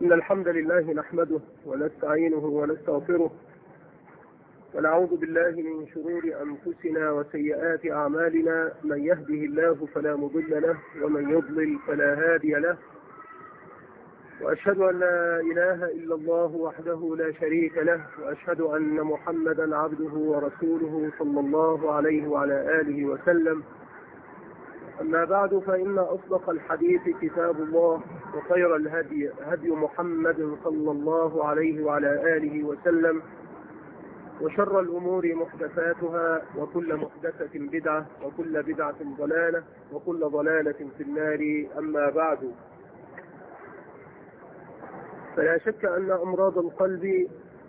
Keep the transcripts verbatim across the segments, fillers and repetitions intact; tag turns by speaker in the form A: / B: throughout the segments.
A: إن الحمد لله نحمده ونستعينه ونستغفره ونعوذ بالله من شرور أنفسنا وسيئات أعمالنا. من يهده الله فلا مضل له ومن يضلل فلا هادي له، وأشهد أن لا إله إلا الله وحده لا شريك له، وأشهد أن محمدا عبده ورسوله صلى الله عليه وعلى آله وسلم. أما بعد، فإن أصدق الحديث كتاب الله، وخير الهدي هدي محمد صلى الله عليه وعلى آله وسلم، وشر الأمور محدثاتها، وكل محدثة بدعة، وكل بدعة ضلالة، وكل ضلالة في النار. أما بعد، فلا شك أن أمراض القلب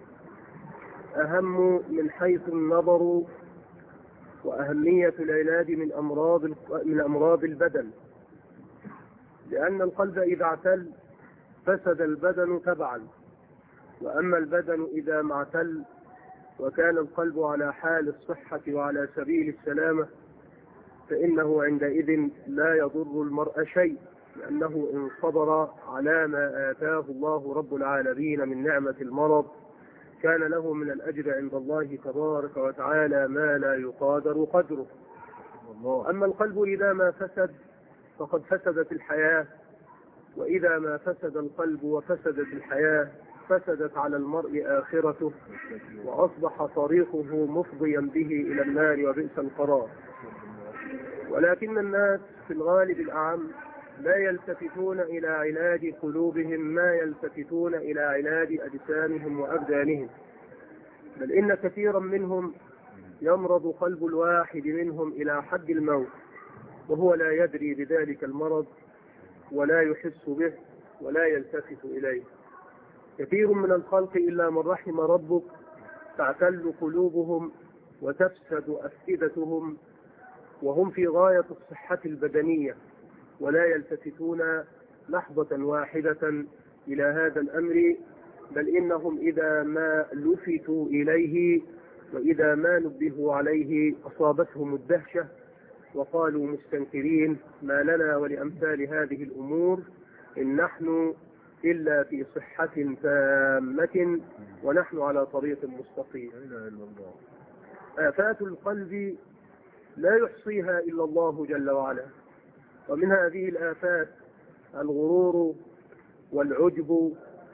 A: أهم من حيث النظر وأهمية العلاج من أمراض من أمراض البدن، لأن القلب إذا اعتل فسد البدن تبعا، وأما البدن إذا ما اعتل وكان القلب على حال الصحة وعلى سبيل السلامة فإنه عندئذ لا يضر المرء شيء، لأنه إن صبر على ما آتاه الله رب العالمين من نعمة المرض كان له من الأجر عند الله تبارك وتعالى ما لا يقادر قدره. أما القلب إذا ما فسد فقد فسدت الحياة، وإذا ما فسد القلب وفسدت الحياة فسدت على المرء آخرته، وأصبح طريقه مفضيا به إلى النار وبئس القرار. ولكن الناس في الغالب الأعم لا يلتفتون إلى علاج قلوبهم ما يلتفتون إلى علاج أجسامهم وأبدانهم، بل إن كثيرا منهم يمرض قلب الواحد منهم إلى حد الموت وهو لا يدري بذلك المرض ولا يحس به ولا يلتفت إليه. كثير من الخلق إلا من رحم ربك تعتل قلوبهم وتفسد أفئدتهم وهم في غاية الصحة البدنية، ولا يلتفتون لحظة واحدة إلى هذا الأمر، بل إنهم إذا ما لفتوا إليه وإذا ما نبهوا عليه أصابتهم الدهشة وقالوا مستنكرين: ما لنا ولأمثال هذه الأمور إن نحن إلا في صحة تامة ونحن على طريق مستقيم. آفات القلب لا يحصيها إلا الله جل وعلا، ومن هذه الآفات الغرور والعجب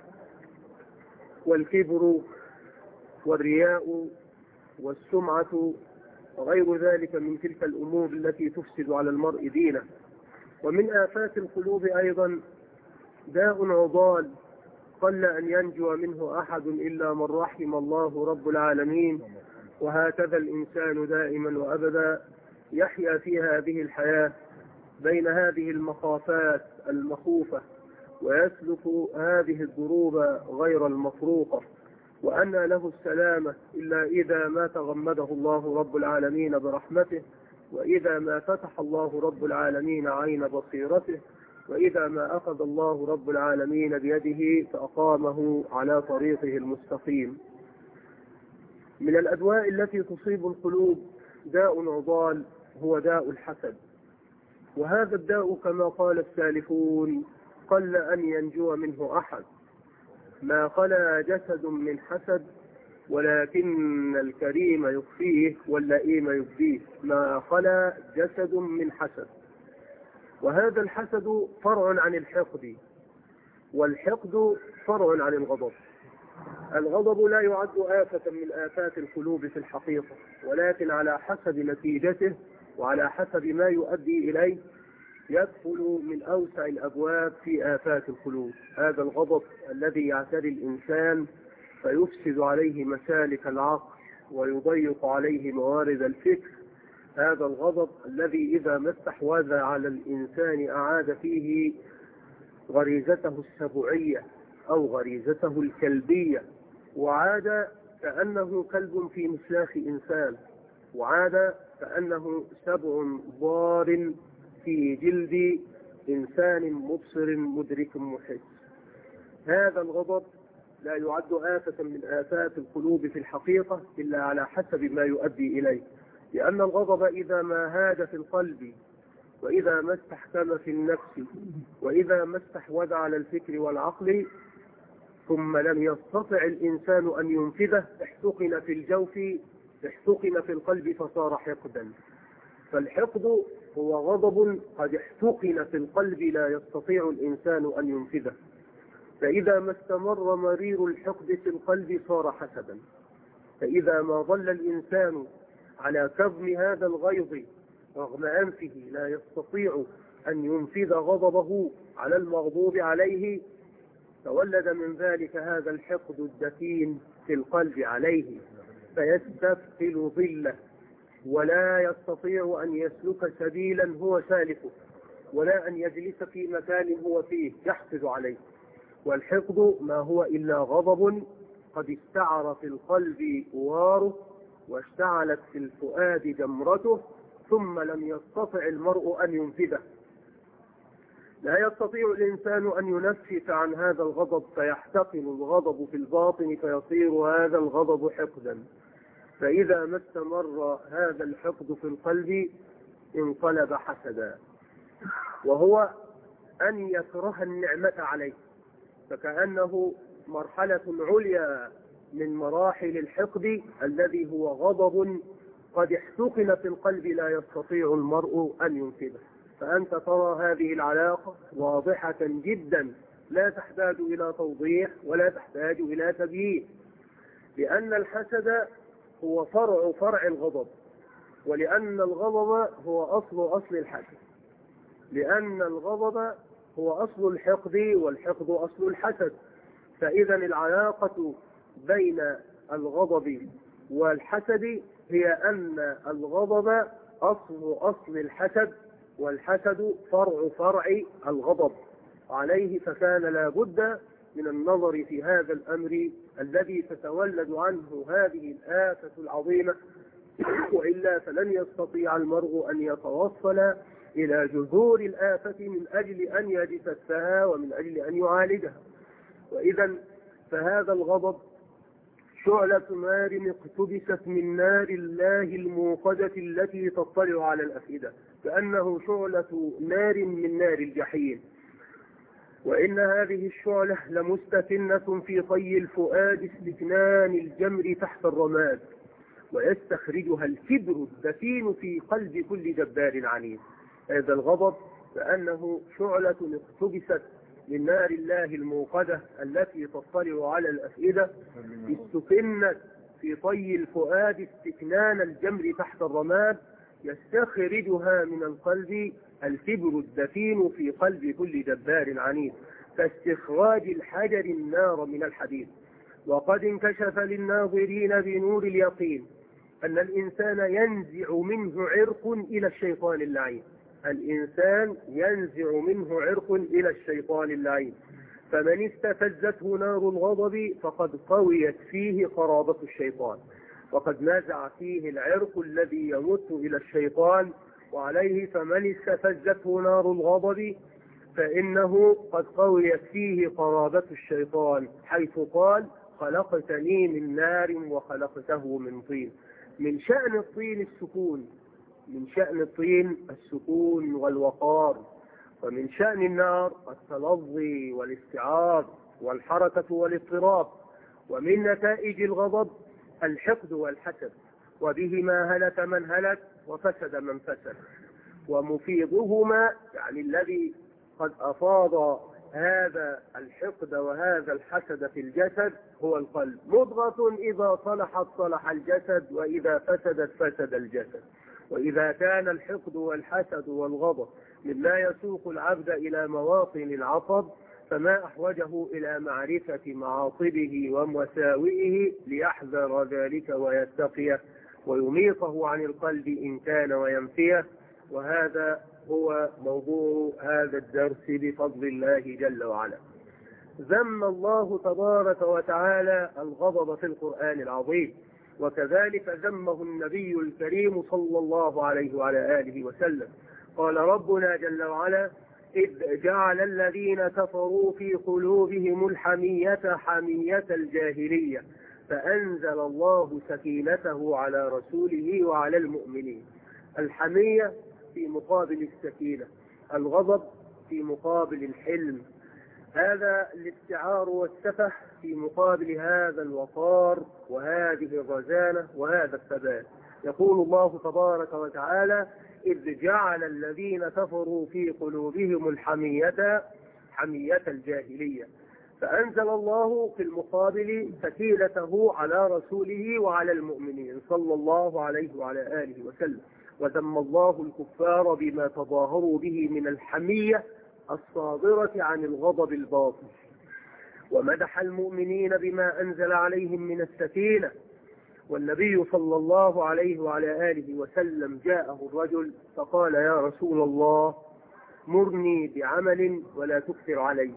A: والكبر والرياء والسمعة وغير ذلك من تلك الأمور التي تفسد على المرء دينه. ومن آفات القلوب أيضا داء عضال قل أن ينجو منه أحد إلا من رحم الله رب العالمين، وهكذا الإنسان دائما وأبدا يحيا في هذه الحياة بين هذه المخافات المخوفة ويسلك هذه الدروب غير المفروقة، وأن له السلامة إلا إذا ما تغمده الله رب العالمين برحمته، وإذا ما فتح الله رب العالمين عين بصيرته، وإذا ما أخذ الله رب العالمين بيده فأقامه على طريقه المستقيم. من الأدواء التي تصيب القلوب داء عضال هو داء الحسد، وهذا الداء كما قال السالفون قل أن ينجو منه أحد. ما خلا جسد من حسد ولكن الكريم يخفيه واللئيم يبديه. ما خلا جسد من حسد، وهذا الحسد فرع عن الحقد، والحقد فرع عن الغضب. الغضب لا يعد آفة من آفات القلوب في الحقيقة، ولكن على حسب نتيجته وعلى حسب ما يؤدي إليه يدخل من أوسع الأبواب في آفات القلوب. هذا الغضب الذي يعتري الإنسان فيفسد عليه مسالك العقل ويضيق عليه موارد الفكر. هذا الغضب الذي إذا ما استحوذ على الإنسان أعاد فيه غريزته السبوعية أو غريزته الكلبية، وعاد كأنه كلب في مسلاخ إنسان، وعاد كأنه سبع ضار في جلد إنسان مبصر مدرك محس. هذا الغضب لا يعد آفة من آفات القلوب في الحقيقة إلا على حسب ما يؤدي إليه، لأن الغضب إذا ما هاج في القلب وإذا ما استحكم في النفس وإذا ما استحوذ على الفكر والعقل ثم لم يستطع الإنسان أن ينفذه احتقن في الجوف احتقن في القلب فصار حقدا. فالحقد هو غضب قد احتقن في القلب لا يستطيع الإنسان أن ينفذه، فإذا ما استمر مرير الحقد في القلب صار حسدا. فإذا ما ظل الإنسان على كظم هذا الغيظ رغم أنفه لا يستطيع أن ينفذ غضبه على المغضوب عليه، تولد من ذلك هذا الحقد الدفين في القلب عليه، فيستثقل ظله ولا يستطيع أن يسلك سبيلا هو سالكه، ولا أن يجلس في مكان هو فيه يحقد عليه. والحقد ما هو إلا غضب قد استعر في القلب واره واشتعلت في الفؤاد جمرته، ثم لم يستطع المرء أن ينفذه. لا يستطيع الإنسان أن ينفس عن هذا الغضب، فيحتقن الغضب في الباطن فيصير هذا الغضب حقدا. فإذا ما استمر هذا الحقد في القلب انقلب حسدا، وهو أن يكره النعمة عليه، فكأنه مرحلة عليا من مراحل الحقد الذي هو غضب قد احتقن في القلب لا يستطيع المرء أن ينفذه. فأنت ترى هذه العلاقة واضحة جدا لا تحتاج إلى توضيح ولا تحتاج إلى تبيين، لأن الحسد هو فرع فرع الغضب، ولأن الغضب هو أصل أصل الحسد، لأن الغضب هو أصل الحقد والحقد أصل الحسد. فإذا العلاقة بين الغضب والحسد هي أن الغضب أصل أصل الحسد، والحسد فرع فرع الغضب عليه. فكان لا بد من النظر في هذا الأمر الذي تتولد عنه هذه الآفة العظيمة، وإلا فلن يستطيع المرء أن يتوصل إلى جذور الآفة من أجل أن يجتثها ومن أجل أن يعالجها. وإذا فهذا الغضب شعلة نار اقتبست من نار الله الموقدة التي تطلع على الأفئدة، كأنه شعلة نار من نار الجحيم. وإن هذه الشعلة لمستكنة في طي الفؤاد استكنان الجمر تحت الرماد، ويستخرجها الكبر الدفين في قلب كل جبار عنيد. هذا الغضب كأنه شعلة اقتبست من نار الله الموقدة التي تطلع على الأفئدة، استكنت في طي الفؤاد استكنان الجمر تحت الرماد، يستخرجها من القلب الكبر الدفين في قلب كل جبار عنيد، كاستخراج الحجر النار من الحديد. وقد انكشف للناظرين بنور اليقين أن الإنسان ينزع منه عرق إلى الشيطان اللعين، الإنسان ينزع منه عرق إلى الشيطان اللعين. فمن استفزته نار الغضب فقد قويت فيه قرابة الشيطان، وقد نزع فيه العرق الذي يمت إلى الشيطان وعليه. فمن استفزته نار الغضب فإنه قد قويت فيه قرابة الشيطان، حيث قال: خلقتني من نار وخلقته من طين. من شأن الطين السكون، من شأن الطين السكون والوقار، ومن شأن النار التلظي والاستعار والحركة والاضطراب. ومن نتائج الغضب الحقد والحسد، وبهما هلك من هلك وفسد من فسد. ومفيضهما يعني الذي قد أفاض هذا الحقد وهذا الحسد في الجسد هو القلب. مضغة إذا صلحت صلح الجسد، وإذا فسدت فسد الجسد. وإذا كان الحقد والحسد والغضب مما يسوق العبد إلى مواطن العصب، فما أحوجه إلى معرفة معاصبه ومساوئه ليحذر ذلك ويتقيه ويميطه عن القلب إن كان وينفيه. وهذا هو موضوع هذا الدرس بفضل الله جل وعلا. ذم الله تبارك وتعالى الغضب في القرآن العظيم، وكذلك ذمه النبي الكريم صلى الله عليه وعلى آله وسلم. قال ربنا جل وعلا: إذ جعل الذين كفروا في قلوبهم الحمية حمية الجاهلية فأنزل الله سكينته على رسوله وعلى المؤمنين. الحمية في مقابل السكينة، الغضب في مقابل الحلم، هذا الاستعار والسفه في مقابل هذا الوقار وهذه الرزانة وهذا الثبات. يقول الله تبارك وتعالى: إذ جعل الذين كفروا في قلوبهم الحمية حمية الجاهلية. فأنزل الله في المقابل سكينته على رسوله وعلى المؤمنين صلى الله عليه وعلى آله وسلم، وذم الله الكفار بما تظاهروا به من الحمية الصادرة عن الغضب الباطل، ومدح المؤمنين بما أنزل عليهم من السكينة. والنبي صلى الله عليه وعلى آله وسلم جاءه الرجل فقال: يا رسول الله، مرني بعمل ولا تكثر علي،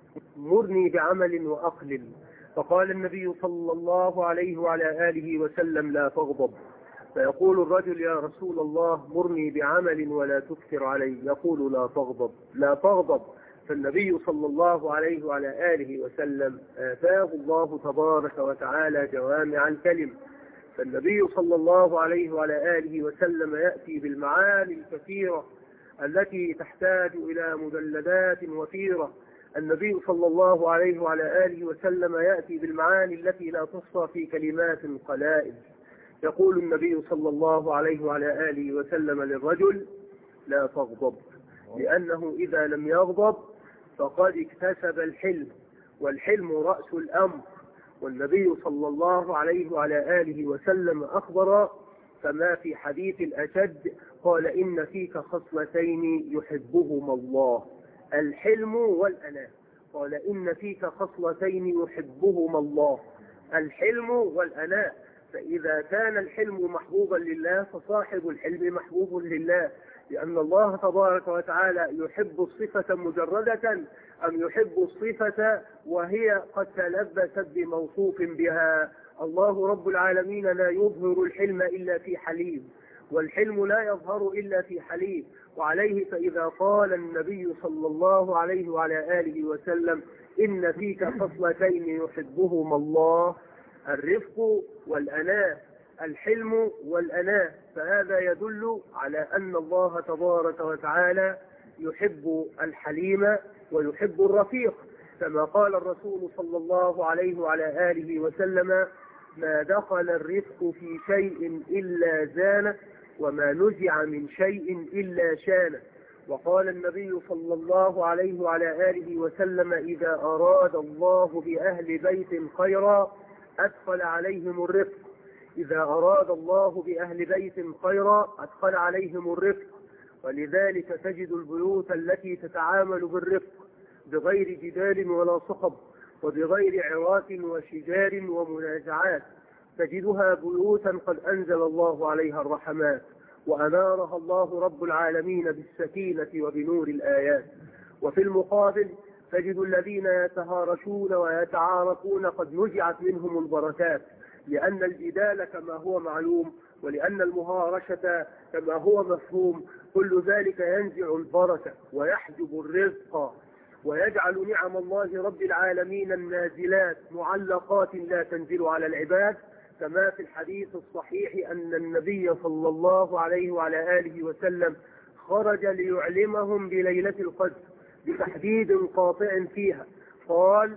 A: مرني بعمل وأقلل. فقال النبي صلى الله عليه وعلى آله وسلم: لا تغضب. فيقول الرجل: يا رسول الله، مرني بعمل ولا تكثر علي. يقول: لا تغضب لا تغضب. فالنبي صلى الله عليه وعلى آله وسلم آتاه الله تبارك وتعالى جوامع الكلم. فالنبي صلى الله عليه وعلى آله وسلم يأتي بالمعاني الكثيرة التي تحتاج إلى مجلدات وفيرة. النبي صلى الله عليه وعلى آله وسلم يأتي بالمعاني التي لا تحصى في كلمات قلائل. يقول النبي صلى الله عليه وعلى آله وسلم للرجل: لا تغضب، لأنه إذا لم يغضب فقد اكتسب الحلم، والحلم رأس الأمر. والنبي صلى الله عليه وعلى آله وسلم أخبر كما في حديث الأشد قال: إن فيك خصلتين يحبهما الله، الحلم والأناة. قال: إن فيك خصلتين يحبهما الله، الحلم والأناة. فإذا كان الحلم محبوبا لله فصاحب الحلم محبوب لله، لأن الله تبارك وتعالى يحب الصفة مجردة أم يحب الصفة وهي قد تلبست بموصوف بها. الله رب العالمين لا يظهر الحلم إلا في حليم، والحلم لا يظهر إلا في حليم. وعليه فإذا قال النبي صلى الله عليه وعلى آله وسلم: إن فيك خصلتين يحبهما الله، الرفق والأناة، الحلم والأناة، فهذا يدل على أن الله تبارك وتعالى يحب الحليم ويحب الرفيق، كما قال الرسول صلى الله عليه وعلى آله وسلم: ما دخل الرفق في شيء إلا زانه، وما نزع من شيء إلا شانه. وقال النبي صلى الله عليه وعلى آله وسلم: إذا أراد الله بأهل بيت خيرا أدخل عليهم الرفق، إذا أراد الله بأهل بيت خيرا أدخل عليهم الرفق. ولذلك تجد البيوت التي تتعامل بالرفق بغير جدال ولا صخب وبغير عراك وشجار ومنازعات، تجدها بيوتا قد أنزل الله عليها الرحمات وأنارها الله رب العالمين بالسكينة وبنور الآيات. وفي المقابل تجد الذين يتهارشون ويتعاركون قد نزعت منهم البركات، لأن الجدال كما هو معلوم ولأن المهارشة كما هو مفهوم كل ذلك ينزع البركة ويحجب الرزق ويجعل نعم الله رب العالمين النازلات معلقات لا تنزل على العباد، كما في الحديث الصحيح أن النبي صلى الله عليه وعلى آله وسلم خرج ليعلمهم بليلة القدر بتحديد قاطع فيها. قال: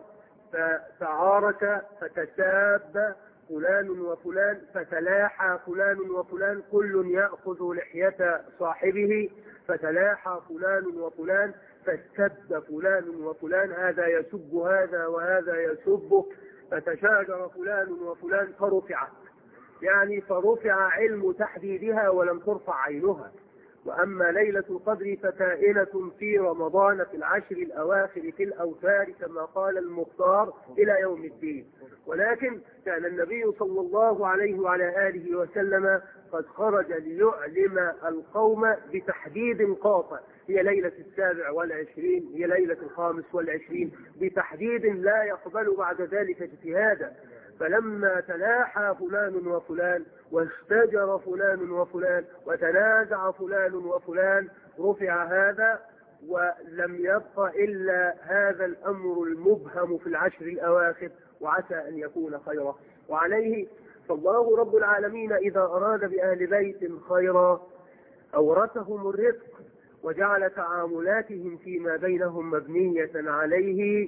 A: فتعارك فتساب فلان وفلان، فتلاحى فلان وفلان، كل يأخذ لحية صاحبه، فتلاحى فلان وفلان، فاستد فلان وفلان، هذا يسب هذا وهذا يسبه، فتشاجر فلان وفلان فرفعت، يعني فرفع علم تحديدها ولم ترفع عينها. وأما ليلة القدر فكائنة في رمضان في العشر الأواخر في الأوتار كما قال المختار إلى يوم الدين. ولكن كان النبي صلى الله عليه وعلى آله وسلم قد خرج ليعلم القوم بتحديد قاطع، هي ليلة السابع والعشرين، هي ليلة الخامس والعشرين، بتحديد لا يقبل بعد ذلك اجتهادا. فلما تلاحى فلان وفلان واشتجر فلان وفلان وتنازع فلان وفلان رفع هذا، ولم يبق إلا هذا الأمر المبهم في العشر الأواخر، وعسى أن يكون خيرا. وعليه فالله رب العالمين إذا أراد بأهل بيت خيرا أورثهم الرزق وجعل تعاملاتهم فيما بينهم مبنية عليه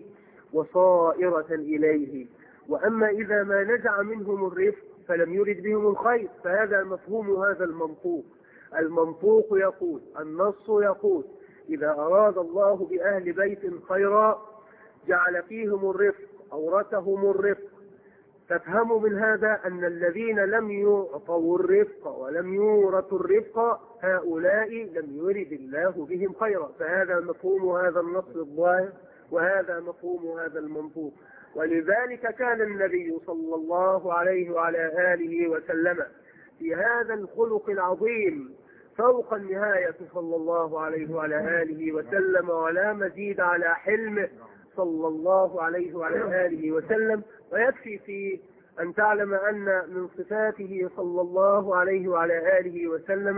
A: وصائرة إليه. وأما إذا ما نزع منهم الرفق فلم يرد بهم الخير، فهذا مفهوم هذا المنطوق. المنطوق يقول، النص يقول: إذا أراد الله بأهل بيت خيرا جعل فيهم الرفق، أورثهم الرفق. تفهم من هذا أن الذين لم يعطوا الرفق ولم يورثوا الرفق هؤلاء لم يرد الله بهم خيرا، فهذا مفهوم هذا النص الظاهر وهذا مفهوم هذا المنطوق. ولذلك كان النبي صلى الله عليه وعلى آله وسلم في هذا الخلق العظيم فوق النهاية صلى الله عليه وعلى آله وسلم، ولا مزيد على حلمه صلى الله عليه وعلى آله وسلم. ويكفي في أن تعلم أن من صفاته صلى الله عليه وعلى آله وسلم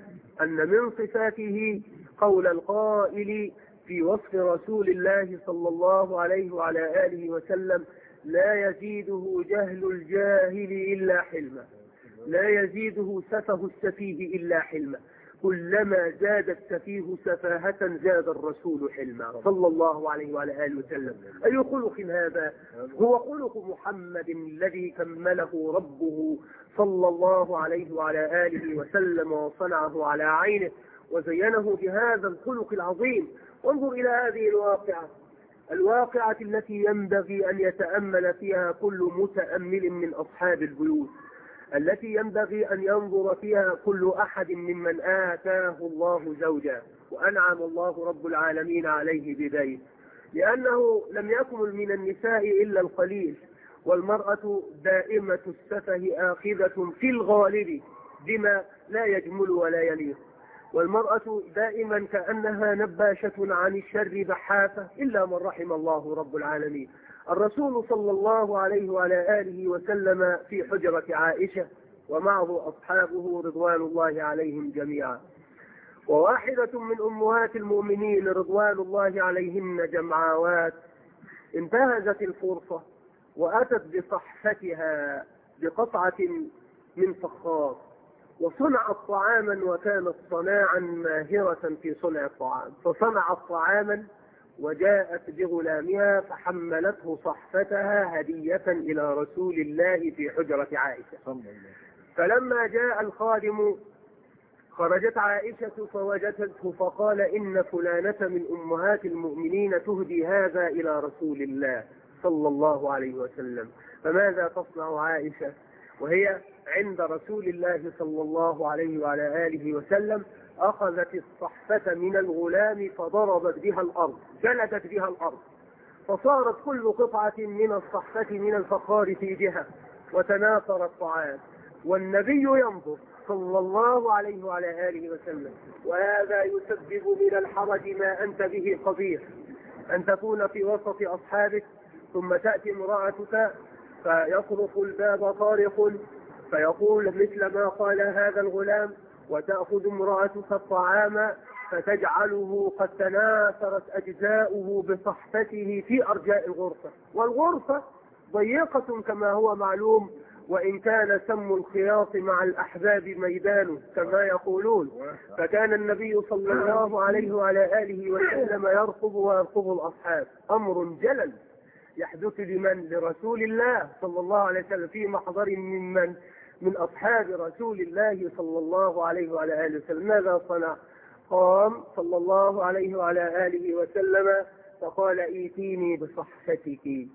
A: أن من صفاته قول القائل في وصف رسول الله صلى الله عليه وعلى آله وسلم: لا يزيده جهل الجاهل إلا حلما، لا يزيده سفه السفيه إلا حلما، كلما زاد السفيه سفاهة زاد الرسول حلما صلى الله عليه وعلى آله وسلم. أي خلق هذا؟ هو خلق محمد الذي كمله ربه صلى الله عليه وعلى آله وسلم وصنعه على عينه وزينه بهذا الخلق العظيم. وانظر إلى هذه الواقعة، الواقعة التي ينبغي أن يتأمل فيها كل متأمل من أصحاب البيوت، التي ينبغي أن ينظر فيها كل أحد ممن آتاه الله زوجا وأنعم الله رب العالمين عليه ببيت، لأنه لم يكمل من النساء إلا القليل، والمرأة دائمة السفه آخذة في الغالب بما لا يجمل ولا يليق، والمرأة دائما كأنها نباشة عن الشر بحافة إلا من رحم الله رب العالمين. الرسول صلى الله عليه وعلى آله وسلم في حجرة عائشة ومعه أصحابه رضوان الله عليهم جميعا، وواحدة من أمهات المؤمنين رضوان الله عليهن جمعاوات انتهزت الفرصة وأتت بصحفتها بقطعة من فخار وصنعت طعاما، وكانت صناعا ماهرة في صنع الطعام، فصنعت طعاما وجاءت بغلامها فحملته صحفتها هدية إلى رسول الله في حجرة عائشة. فلما جاء الخادم خرجت عائشة فوجدته فقال: إن فلانة من أمهات المؤمنين تهدي هذا إلى رسول الله صلى الله عليه وسلم. فماذا تصنع عائشة وهي عند رسول الله صلى الله عليه وعلى آله وسلم؟ أخذت الصحفة من الغلام فضربت بها الأرض، جلدت بها الأرض، فصارت كل قطعة من الصحفة من الفخار في جهة وتناثر الطعام، والنبي ينظر صلى الله عليه وعلى آله وسلم. وهذا يسبب من الحرج ما أنت به قبيح، أن تكون في وسط أصحابك ثم تأتي امرأتك فيطرق الباب طارق فيقول مثل ما قال هذا الغلام، وتأخذ امرأتك الطعام فتجعله قد تناثرت أجزاؤه بصحفته في أرجاء الغرفة، والغرفة ضيقة كما هو معلوم، وإن كان سم الخياط مع الأحباب ميدانه كما يقولون. فكان النبي صلى الله عليه وعلى آله وسلم يرقب ويرقب الأصحاب، أمر جلل يحدث لمن؟ لرسول الله صلى الله عليه وسلم في محضر ممن؟ من أصحاب رسول الله صلى الله عليه وعلى آله وسلم. ماذا صنع؟ قام صلى الله عليه وعلى آله وسلم فقال: ايتيني بصحفتك،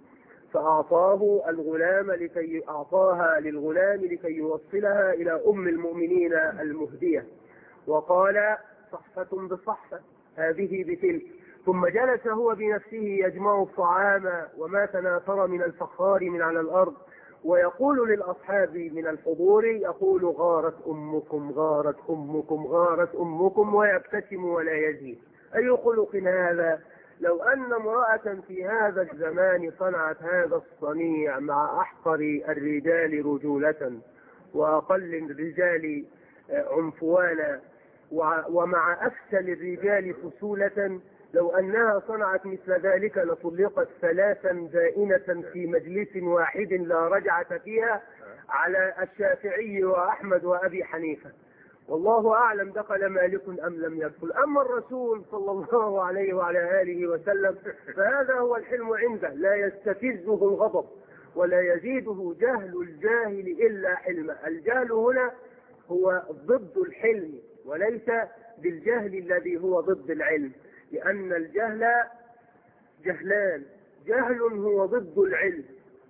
A: فأعطاه الغلام لكي أعطاها للغلام لكي يوصلها إلى أم المؤمنين المهدية، وقال: صحفة بصحفة، هذه بتلك. ثم جلس هو بنفسه يجمع الطعام وما تناثر من الفخار من على الأرض، ويقول للأصحاب من الحضور، يقول: غارت أمكم غارت أمكم غارت أمكم، ويبتسم ولا يزيد. أي خلق هذا؟ لو أن امرأة في هذا الزمان صنعت هذا الصنيع مع أحقر الرجال رجولة وأقل الرجال عنفوانا ومع أفشل الرجال فسولة، لو أنها صنعت مثل ذلك لطلقت ثلاثا بائنة في مجلس واحد لا رجعة فيها على الشافعي وأحمد وأبي حنيفة. والله أعلم دخل مالك أم لم يدخل. أما الرسول صلى الله عليه وعلى آله وسلم فهذا هو الحلم عنده، لا يستفزه الغضب ولا يزيده جهل الجاهل إلا حلما. الجهل هنا هو ضد الحلم وليس بالجهل الذي هو ضد العلم، لأن الجهل جهلان، جهل هو ضد العلم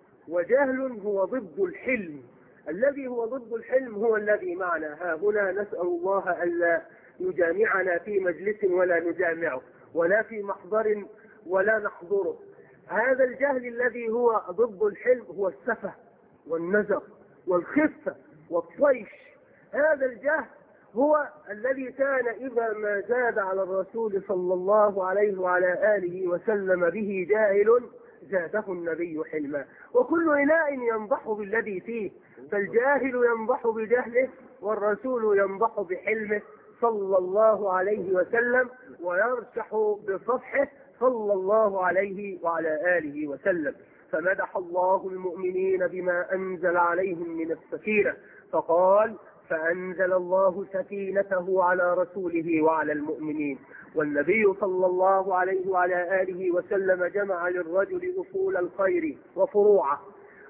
A: وجهل هو ضد الحلم. الذي هو ضد الحلم هو الذي معنا ها هنا، نسأل الله ألا يجامعنا في مجلس ولا نجامعه ولا في محضر ولا نحضره. هذا الجهل الذي هو ضد الحلم هو السفه والنزق والخفة والطيش. هذا الجهل هو الذي كان إذا ما زاد على الرسول صلى الله عليه وعلى آله وسلم به جاهل زاده النبي حلما. وكل إناء ينضح بالذي فيه، فالجاهل ينضح بجهله والرسول ينضح بحلمه صلى الله عليه وسلم ويرشح بصفحه صلى الله عليه وعلى آله وسلم. فمدح الله المؤمنين بما أنزل عليهم من السكينة فقال فأنزل الله سكينته على رسوله وعلى المؤمنين. والنبي صلى الله عليه وعلى آله وسلم جمع للرجل أصول الخير وفروعه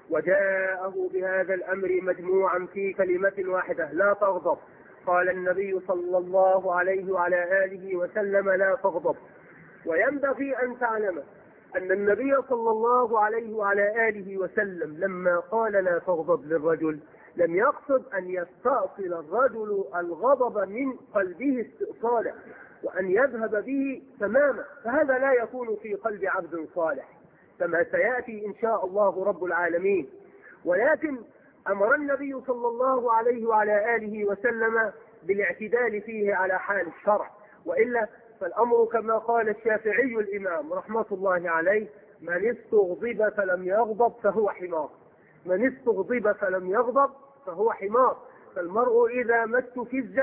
A: وجاءه بهذا الأمر مجموعا في كلمة واحدة لا تغضب. قال النبي صلى الله عليه وعلى آله وسلم لا تغضب. وينبغي أن تعلم أن النبي صلى الله عليه وعلى آله وسلم لما قال لا تغضب للرجل لم يقصد أن يستأصل الرجل الغضب من قلبه استئصالا وأن يذهب به تماما، فهذا لا يكون في قلب عبد صالح كما سيأتي إن شاء الله رب العالمين. ولكن أمر النبي صلى الله عليه وعلى آله وسلم بالاعتدال فيه على حال الشرع، وإلا فالأمر كما قال الشافعي الإمام رحمة الله عليه من استغضب فلم يغضب فهو حمار. من استغضب فلم يغضب فهو حمار. فالمرء إذا ما استفز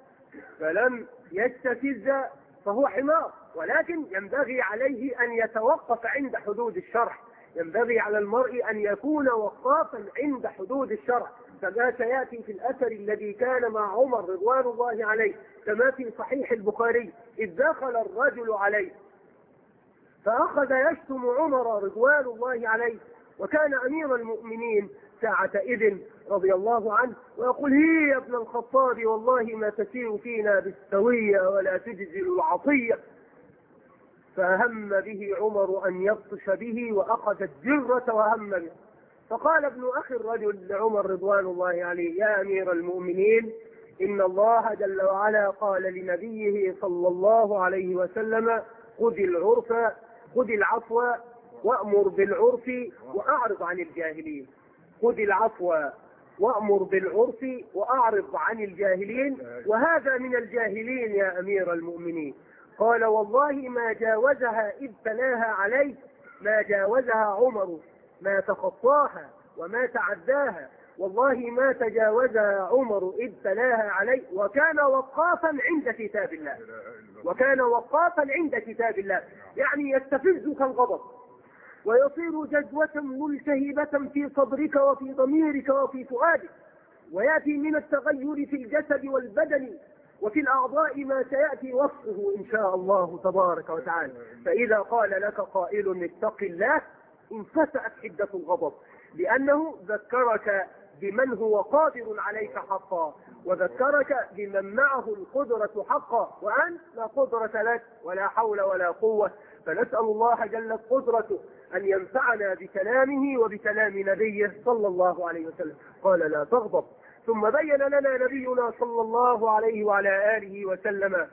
A: فلم يستفز فهو حمار. ولكن ينبغي عليه أن يتوقف عند حدود الشرع، ينبغي على المرء أن يكون وقافا عند حدود الشرع، كما سيأتي في الأثر الذي كان مع عمر رضوان الله عليه كما في صحيح البخاري إذ دخل الرجل عليه فأخذ يشتم عمر رضوان الله عليه وكان أمير المؤمنين ساعتئذ رضي الله عنه ويقول هي يا ابن الخطاب والله ما تسير فينا بالسوية ولا تجزل العطية. فهم به عمر أن يبطش به وأخذ الجرة وهم به. فقال ابن أخي الرجل لعمر رضوان الله عليه يا أمير المؤمنين إن الله جل وعلا قال لنبيه صلى الله عليه وسلم خذ العرف خذ العفو وأمر بالعرف وأعرض عن الجاهلين. خذ العفو وأمر بالعرف وأعرض عن الجاهلين وهذا من الجاهلين يا أمير المؤمنين. قال والله ما جاوزها إذ تلاها عليه، ما جاوزها عمر ما تخطاها وما تعداها، والله ما تجاوزها عمر إذ تلاها عليه وكان وقافا عند كتاب الله. وكان وقافا عند كتاب الله يعني يستفزك الغضب ويصير جذوة ملتهبة في صدرك وفي ضميرك وفي فؤادك، ويأتي من التغير في الجسد والبدن وفي الأعضاء ما سيأتي وصفه إن شاء الله تبارك وتعالى. فإذا قال لك قائل اتق الله انفتأت حدة الغضب لأنه ذكرك بمن هو قادر عليك حقا وذكرك بمن معه القدرة حقا وأنت لا قدرة لك ولا حول ولا قوة. فنسأل الله جل قدرته أن ينفعنا بكلامه وبكلام نبيه صلى الله عليه وسلم. قال لا تغضب. ثم بين لنا نبينا صلى الله عليه وعلى آله وسلم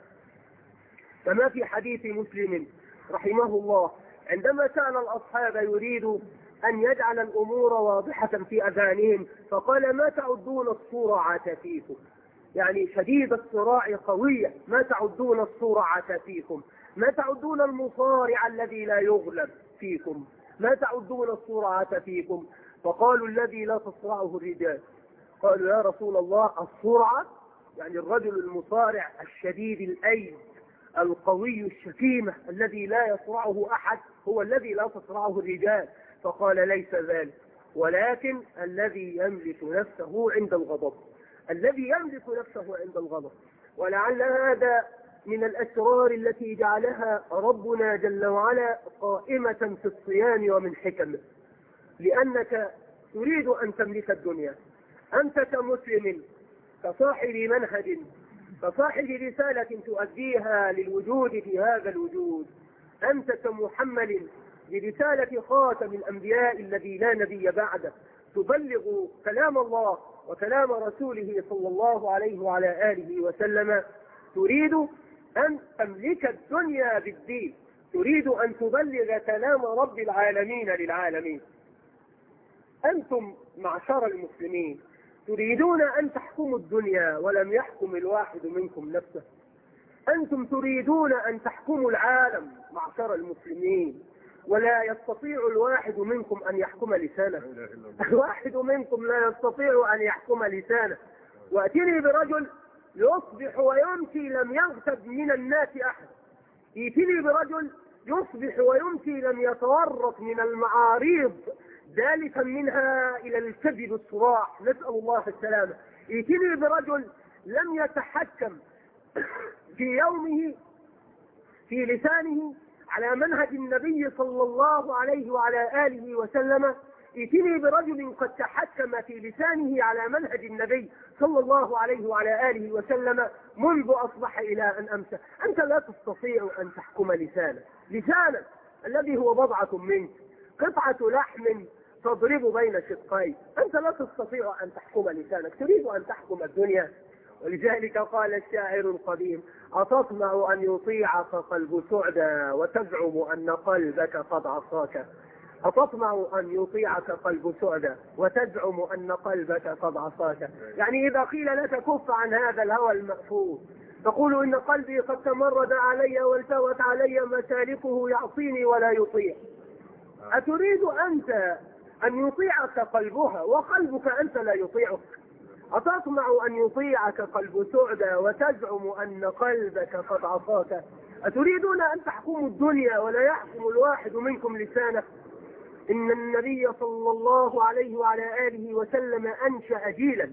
A: كما في حديث مسلم رحمه الله عندما سأل الأصحاب يريد أن يجعل الأمور واضحة في أذهانهم فقال ما تعدون الصراعات فيكم، يعني شديد الصراع قوية، ما تعدون الصراعات فيكم، ما تعدون المصارع الذي لا يغلب فيكم، ما تعدون الصراعات فيكم. فقالوا الذي لا تصرعه الرجال. قالوا يا رسول الله الصرعة يعني الرجل المصارع الشديد الأيد القوي الشكيمة الذي لا يصرعه أحد هو الذي لا تصرعه الرجال. فقال ليس ذلك ولكن الذي يملك نفسه عند الغضب، الذي يملك نفسه عند الغضب. ولعل هذا من الأسرار التي جعلها ربنا جل وعلا قائمة في الصيام ومن حكمه، لأنك تريد أن تملك الدنيا. أنت كمسلم، كصاحب منهج، كصاحب رسالة تؤديها للوجود في هذا الوجود، أنت كمحمل برسالة خاتم الأنبياء الذي لا نبي بعده، تبلغ كلام الله وكلام رسوله صلى الله عليه وعلى آله وسلم. تريد أن تملك الدنيا بالدين، تريد أن تبلغ كلام رب العالمين للعالمين. أنتم معشر المسلمين تريدون أن تحكموا الدنيا ولم يحكم الواحد منكم نفسه. أنتم تريدون أن تحكموا العالم معشر المسلمين، ولا يستطيع الواحد منكم أن يحكم لسانه. الواحد منكم لا يستطيع أن يحكم لسانه. وأتني برجل يصبح ويمسي لم يغتب من الناس أحد، يأتني برجل يصبح ويمسي لم يتورط من المعاريض ذلك منها إلى الكذب الصراح، نسأل الله السلامة. يأتني برجل لم يتحكم في يومه في لسانه على منهج النبي صلى الله عليه وعلى آله وسلم. ائتني برجل قد تحكم في لسانه على منهج النبي صلى الله عليه وعلى آله وسلم منذ أصبح إلى أن أمسى. أنت لا تستطيع أن تحكم لسانك، لسانك الذي هو بضعة منك، قطعة لحم تضرب بين شقين. أنت لا تستطيع أن تحكم لسانك، تريد أن تحكم الدنيا. ولذلك قال الشاعر القديم: أتطمع أن يطيعك قلب سعدى وتزعم أن قلبك قد عصاك. أتطمع أن يطيعك قلب سعدى وتزعم أن قلبك قد عصاك. يعني إذا قيل لك كف عن هذا الهوى المأفور تقول إن قلبي قد تمرد علي والتوت علي مسالكه يعصيني ولا يطيع. أتريد أنت أن يطيعك قلبها وقلبك أنت لا يطيعك؟ أتطمع أن يطيعك قلب سعدى وتزعم أن قلبك قد عصاك. أتريدون أن تحكموا الدنيا ولا يحكم الواحد منكم لسانه؟ إن النبي صلى الله عليه وعلى آله وسلم أنشأ جيلا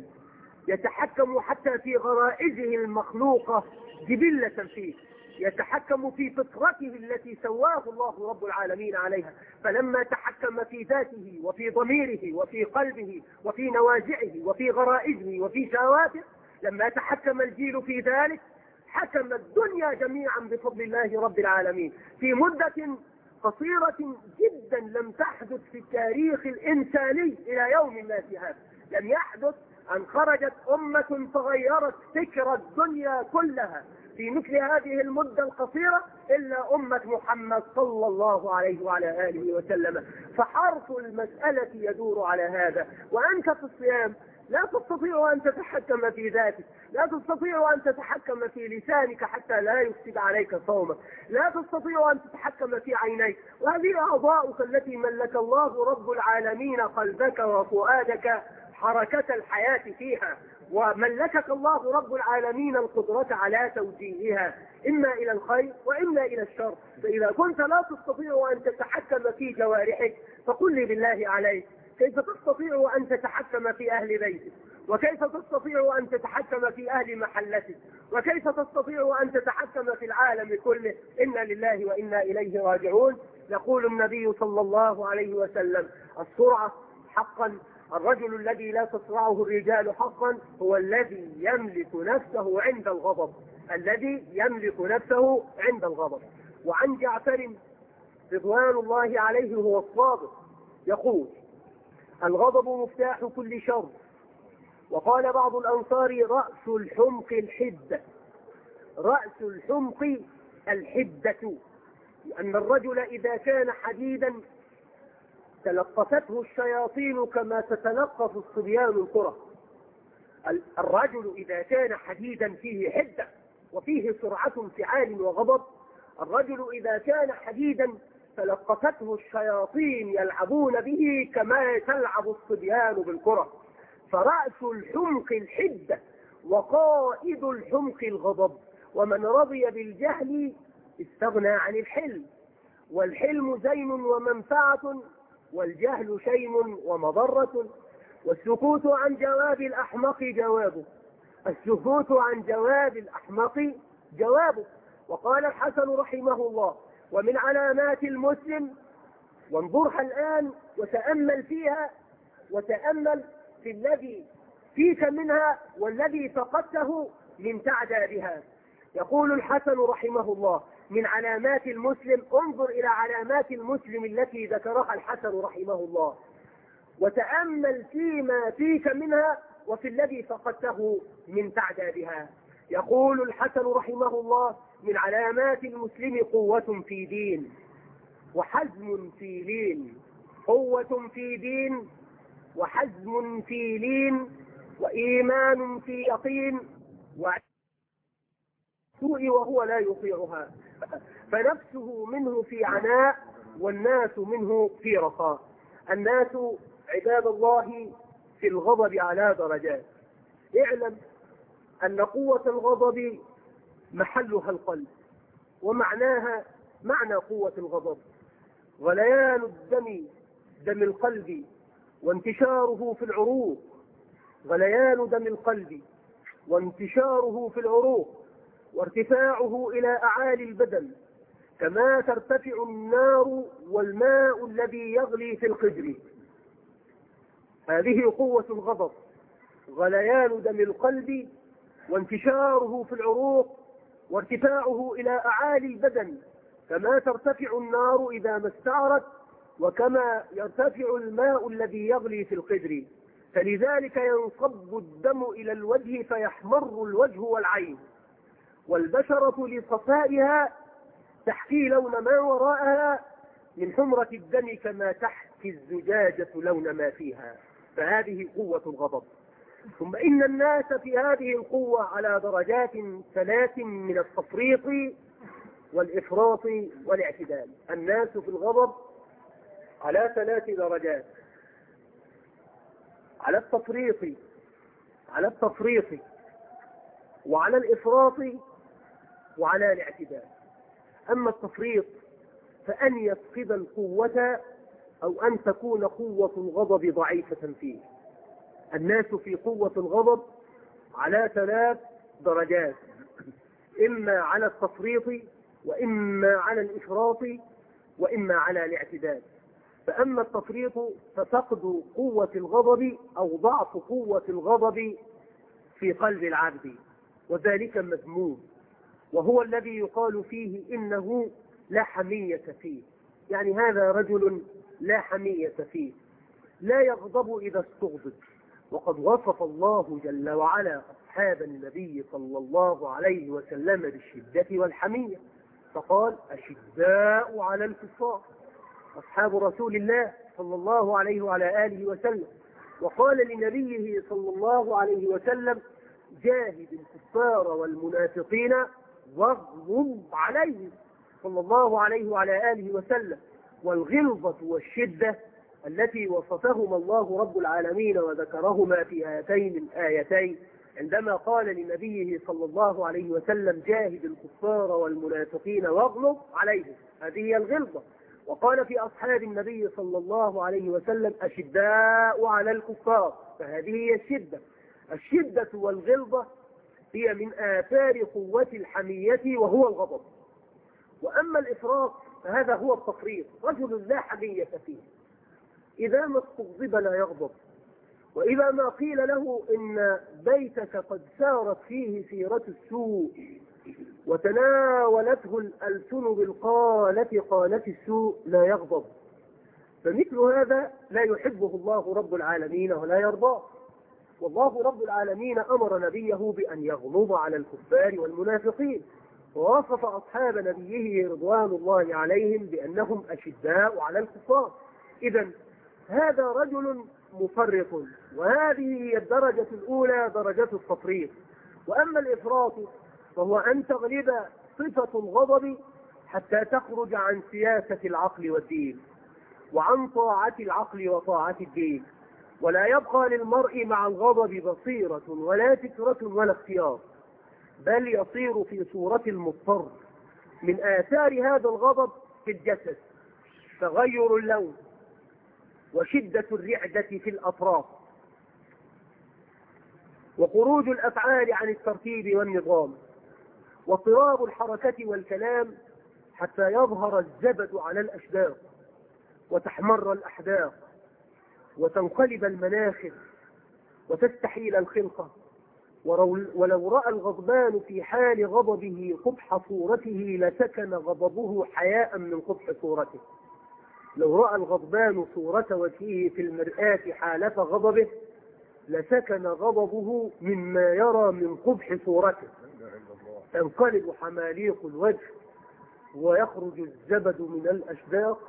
A: يتحكم حتى في غرائزه المخلوقة جبلة فيه، يتحكم في فطرته التي سواه الله رب العالمين عليها. فلما تحكم في ذاته وفي ضميره وفي قلبه وفي نوازعه وفي غرائزه وفي شهواته، لما تحكم الجيل في ذلك حكم الدنيا جميعا بفضل الله رب العالمين في مدة قصيرة جدا لم تحدث في التاريخ الإنساني إلى يوم الناس هذا. لم يحدث أن خرجت أمة فغيرت فكر الدنيا كلها في مثل هذه المدة القصيرة إلا أمة محمد صلى الله عليه وعلى آله وسلم. فحرف المسألة يدور على هذا. وأنت في الصيام لا تستطيع أن تتحكم في ذاتك، لا تستطيع أن تتحكم في لسانك حتى لا يفسد عليك صومك، لا تستطيع أن تتحكم في عينيك. وهذه أعضاؤك التي ملك الله رب العالمين قلبك وفؤادك حركة الحياة فيها، وملكك الله رب العالمين القدرة على توجيهها إما إلى الخير وإما إلى الشر. فإذا كنت لا تستطيع أن تتحكم في جوارحك فقل لي بالله عليك كيف تستطيع أن تتحكم في أهل بيتك، وكيف تستطيع أن تتحكم في أهل محلتك، وكيف تستطيع أن تتحكم في العالم كله؟ إنا لله وإنا إليه راجعون. يقول النبي صلى الله عليه وسلم: السرعة حقا، الرجل الذي لا تصرعه الرجال حقا هو الذي يملك نفسه عند الغضب، الذي يملك نفسه عند الغضب. وعن جعفر رضوان الله عليه هو الصادق يقول: الغضب مفتاح كل شر. وقال بعض الأنصار: رأس الحمق الحدة، رأس الحمق الحدة، لأن الرجل إذا كان حديدا تلقفته الشياطين كما تتلقف الصبيان الكرة. الرجل إذا كان حديدا فيه حدة وفيه سرعة انفعال وغضب، الرجل إذا كان حديدا تلقفته الشياطين يلعبون به كما تلعب الصبيان بالكرة. فرأس الحمق الحدة وقائد الحمق الغضب. ومن رضي بالجهل استغنى عن الحلم، والحلم زين ومنفعة، والجهل شيم ومضرة، والسكوت عن جواب الأحمق جوابه. السكوت عن جواب الأحمق جوابه. وقال الحسن رحمه الله: ومن علامات المسلم، وانظرها الآن وتأمل فيها، وتأمل في الذي فيك منها والذي فقدته من تعدادها. يقول الحسن رحمه الله: من علامات المسلم، انظر إلى علامات المسلم التي ذكرها الحسن رحمه الله، وتأمل فيما فيك منها وفي الذي فقدته من تعدادها. يقول الحسن رحمه الله: من علامات المسلم قوة في دين، وحزم في لين. قوة في دين، وحزم في لين، وإيمان في يقين، وسوء وهو لا يطيعها، فنفسه منه في عناء، والناس منه في رخاء. الناس عباد الله في الغضب على درجات. اعلم أن قوة الغضب محلها القلب، ومعناها معنى قوة الغضب غليان الدم، دم القلب، وانتشاره في العروق. غليان دم القلب وانتشاره في العروق، وارتفاعه إلى أعالي البدن، كما ترتفع النار والماء الذي يغلي في القدر. هذه قوة الغضب، غليان دم القلب وانتشاره في العروق، وارتفاعه إلى أعالي البدن، كما ترتفع النار إذا ما استعرت، وكما يرتفع الماء الذي يغلي في القدر. فلذلك ينصب الدم إلى الوجه فيحمر الوجه والعين، والبشرة لصفائها تحكي لون ما وراءها من حمرة الدم، كما تحكي الزجاجة لون ما فيها. فهذه قوة الغضب. ثم إن الناس في هذه القوة على درجات ثلاث من التفريط والإفراط والاعتدال. الناس في الغضب على ثلاث درجات: على التفريط على التفريط وعلى الإفراط وعلى الاعتدال. أما التفريط فأن يفقد القوة، أو أن تكون قوة الغضب ضعيفة فيه. الناس في قوة الغضب على ثلاث درجات: إما على التفريط، وإما على الإفراط، وإما على الاعتدال. فأما التفريط ففقد قوة الغضب أو ضعف قوة الغضب في قلب العبد، وذلك مذموم، وهو الذي يقال فيه إنه لا حمية فيه. يعني هذا رجل لا حمية فيه، لا يغضب إذا استغضب. وقد وصف الله جل وعلا أصحاب النبي صلى الله عليه وسلم بالشدة والحمية، فقال: أشداء على الكفار، أصحاب رسول الله صلى الله عليه وعلى آله وسلم. وقال لنبيه صلى الله عليه وسلم: جاهد الكفار والمنافقين واغلظ عليهم، صلى الله عليه وعلى آله وسلم. والغلظة والشدة التي وصفهما الله رب العالمين وذكرهما في هاتين الآيتين عندما قال لنبيه صلى الله عليه وسلم: جاهد الكفار والمنافقين واغلظ عليهم، هذه هي الغلظة. وقال في أصحاب النبي صلى الله عليه وسلم: أشداء على الكفار، فهذه هي الشدة. الشدة والغلظة هي من آثار قوة الحمية وهو الغضب. وأما الإفراط فهذا هو التفريط، رجل لا حمية فيه، إذا ما استغضب لا يغضب، وإذا ما قيل له إن بيتك قد سارت فيه سيرة السوء وتناولته الألسن بالقالة قالة السوء لا يغضب. فمثل هذا لا يحبه الله رب العالمين ولا يرضاه. والله رب العالمين أمر نبيه بأن يغلظ على الكفار والمنافقين، ووصف أصحاب نبيه رضوان الله عليهم بأنهم أشداء على الكفار. إذن هذا رجل مفرط، وهذه هي الدرجة الأولى، درجة التفريط. وأما الإفراط فهو أن تغلب صفة الغضب حتى تخرج عن سياسة العقل والدين، وعن طاعة العقل وطاعة الدين، ولا يبقى للمرء مع الغضب بصيرة ولا فكرة ولا اختيار، بل يصير في صورة المضطر. من آثار هذا الغضب في الجسد تغير اللون، وشدة الرعدة في الأطراف، وخروج الأفعال عن الترتيب والنظام، واضطراب الحركة والكلام حتى يظهر الزبد على الأشداق وتحمر الأحداق وتنقلب المناخر وتستحيل الخلقة. ولو رأى الغضبان في حال غضبه قبح صورته لسكن غضبه حياء من قبح صورته. لو رأى الغضبان صورة وجهه في المرآة حالة غضبه لسكن غضبه مما يرى من قبح صورته، تنقلب حماليق الوجه ويخرج الزبد من الأشداق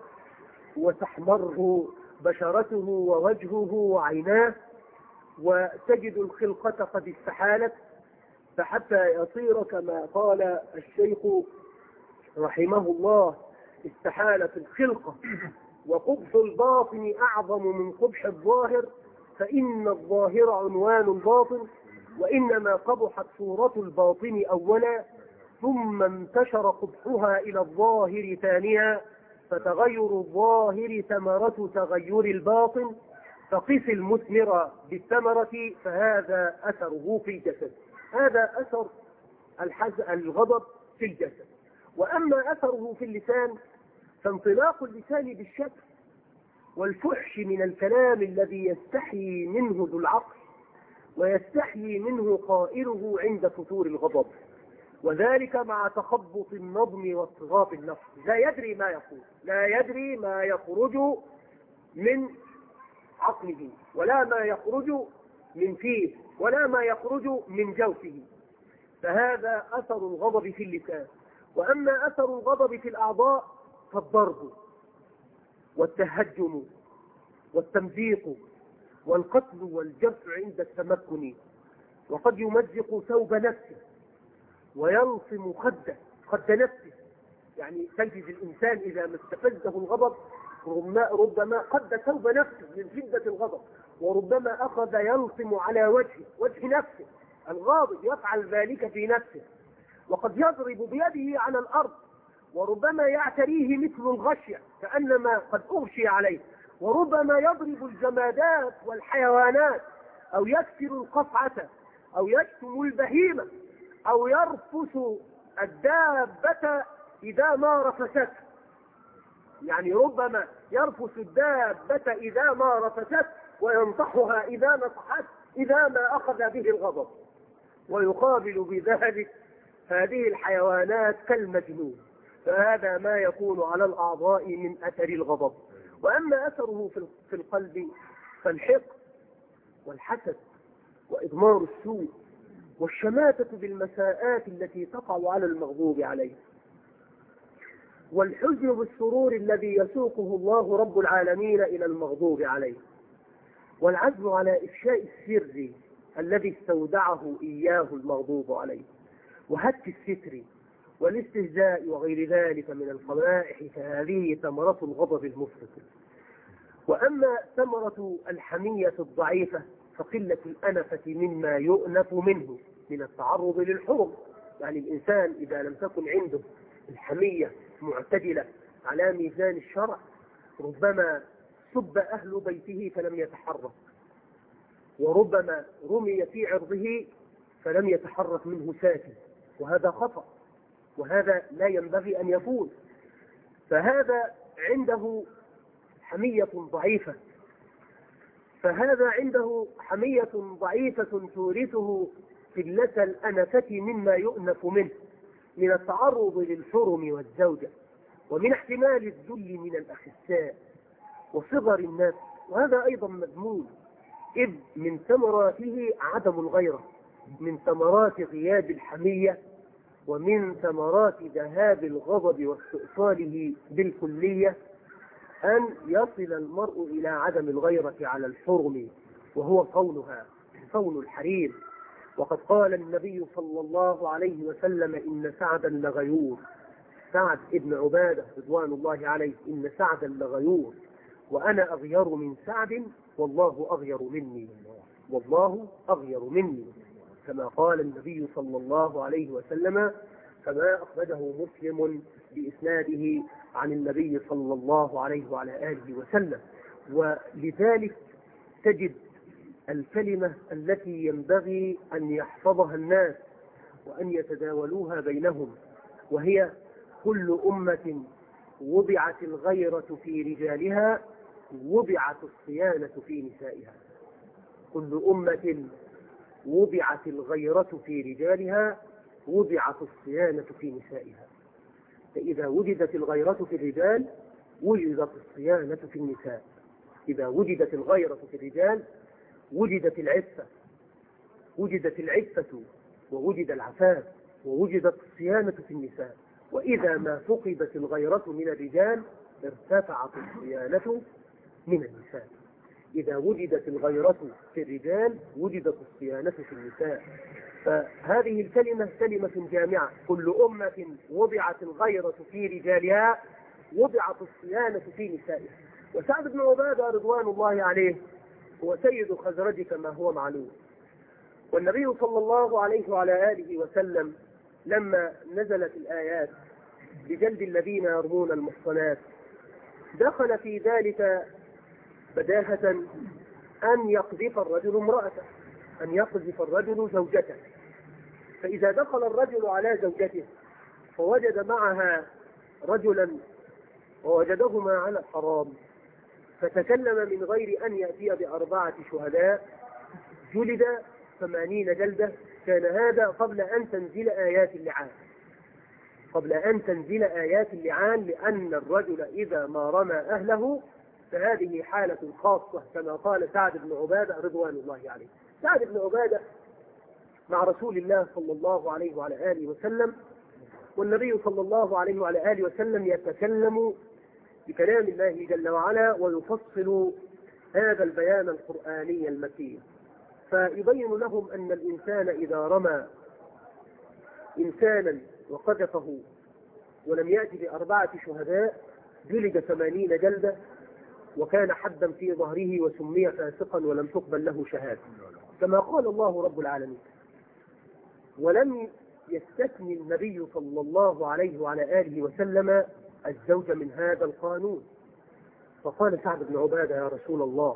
A: وتحمر بشرته ووجهه وعيناه، وتجد الخلقة قد استحالت، فحتى يصير كما قال الشيخ رحمه الله استحالت الخلقة وقبح الباطن أعظم من قبح الظاهر، فإن الظاهر عنوان الباطن، وإنما قبحت صورة الباطن أولا ثم انتشر قبحها إلى الظاهر ثانيا، فتغير الظاهر ثمرة تغير الباطن، فقس المثمر بالثمرة فهذا أثره في الجسد. هذا أثر الغضب في الجسد. وأما أثره في اللسان فانطلاق اللسان بالشك والفحش من الكلام الذي يستحيي منه ذو العقل ويستحيي منه قائله عند فتور الغضب، وذلك مع تخبط النظم واضطراب النفس. لا يدري ما يقول، لا يدري ما يخرج من عقله ولا ما يخرج من فيه ولا ما يخرج من جوفه، فهذا أثر الغضب في اللسان. وأما أثر الغضب في الأعضاء فالضرب والتهجم والتمزيق والقتل والجرح عند التمكن، وقد يمزق ثوب نفسه ويلصم خده خد نفسه، يعني تجد الإنسان إذا ما استفزه الغضب ربما قد ثوب نفسه من شدة الغضب، وربما أخذ يلصم على وجهه وجه نفسه. الغاضب يفعل ذلك في نفسه، وقد يضرب بيده على الأرض، وربما يعتريه مثل الغشية كأنما قد أغشي عليه، وربما يضرب الجمادات والحيوانات، أو يكسر القصعة، أو يشتم البهيمة، أو يرفس الدابة إذا ما رفست، يعني ربما يرفس الدابة إذا ما رفست وينطحها إذا نصحت إذا ما أخذ به الغضب. ويقابل بذلك هذه الحيوانات كالمجنون. فهذا ما يكون على الأعضاء من أثر الغضب. وأما أثره في القلب فالحقد والحسد وإضمار السوء والشماتة بالمساءات التي تقع على المغضوب عليه، والحزن بالسرور الذي يسوقه الله رب العالمين إلى المغضوب عليه، والعزم على إفشاء السر الذي استودعه إياه المغضوب عليه، وهتك الستر والاستهزاء وغير ذلك من القبائح، فهذه ثمرة الغضب المفرط. وأما ثمرة الحمية الضعيفة فقلة الأنفة مما يؤنف منه من التعرض للحرم، يعني الإنسان إذا لم تكن عنده الحمية معتدلة على ميزان الشرع ربما سب أهل بيته فلم يتحرك، وربما رمي في عرضه فلم يتحرك منه ساكن، وهذا خطأ، وهذا لا ينبغي أن يكون. فهذا عنده حمية ضعيفة فهذا عنده حمية ضعيفة تورثه قلة الأنفة مما يؤنف منه من التعرض للحرم والزوجة، ومن احتمال الذل من الأخساء وصغر الناس، وهذا أيضا مذموم، إذ من ثمراته عدم الغيرة، من ثمرات غياب الحمية، ومن ثمرات ذهاب الغضب واستئصاله بالكلية أن يصل المرء إلى عدم الغيرة على الحرم، وهو صونها صون الحريم. وقد قال النبي صلى الله عليه وسلم إن سعدا لغيور، سعد ابن عبادة رضوان الله عليه، إن سعدا لغيور وأنا أغير من سعد والله أغير مني، والله أغير مني، كما قال النبي صلى الله عليه وسلم، كما أخرجه مسلم بإسناده عن النبي صلى الله عليه وعلى آله وسلم. ولذلك تجد الكلمة التي ينبغي أن يحفظها الناس وأن يتداولوها بينهم، وهي: كل أمة وضعت الغيرة في رجالها وضعت الصيانة في نسائها. كل أمة وضعت الغيرة في رجالها وضعت الصيانة في نسائها. فإذا وجدت الغيرة في الرجال وجدت الصيانة في النساء. إذا وجدت الغيرة في الرجال وجدت العفة وجدت العفة ووجد العفاف ووجدت الصيانة في النساء. وإذا ما فقدت الغيرة من الرجال ارتفعت الصيانة من النساء. إذا وجدت الغيرة في الرجال وجدت الصيانة في النساء. فهذه الكلمة كلمة جامعة: كل أمة وضعت الغيرة في رجالها وضعت الصيانة في نسائها. وسعد بن عبادة رضوان الله عليه هو سيد خزرج كما هو معلوم، والنبي صلى الله عليه وعلى آله وسلم لما نزلت الآيات بجلد الذين يرمون المحصنات دخل في ذلك بداهة أن يقذف الرجل امرأته، أن يقذف الرجل زوجته. فإذا دخل الرجل على زوجته فوجد معها رجلا ووجدهما على الحرام فتكلم من غير أن يأتي بأربعة شهداء جلد ثمانين جلدة. كان هذا قبل أن تنزل آيات اللعان قبل أن تنزل آيات اللعان لأن الرجل إذا ما رمى أهله فهذه حالة خاصة كما قال سعد بن عبادة رضوان الله عليه. سعد بن عبادة مع رسول الله صلى الله عليه وعلى آله وسلم، والنبي صلى الله عليه وعلى آله وسلم يتكلم بكلام الله جل وعلا ويفصل هذا البيان القرآني المتين، فيبين لهم أن الإنسان إذا رمى إنسانا وقذفه ولم يأتي بأربعة شهداء جلد ثمانين جلدة وكان حدا في ظهره وسمي فاسقا ولم تقبل له شهادة كما قال الله رب العالمين. ولم يستثني النبي صلى الله عليه وعلى آله وسلم الزوج من هذا القانون. فقال سعد بن عبادة: يا رسول الله،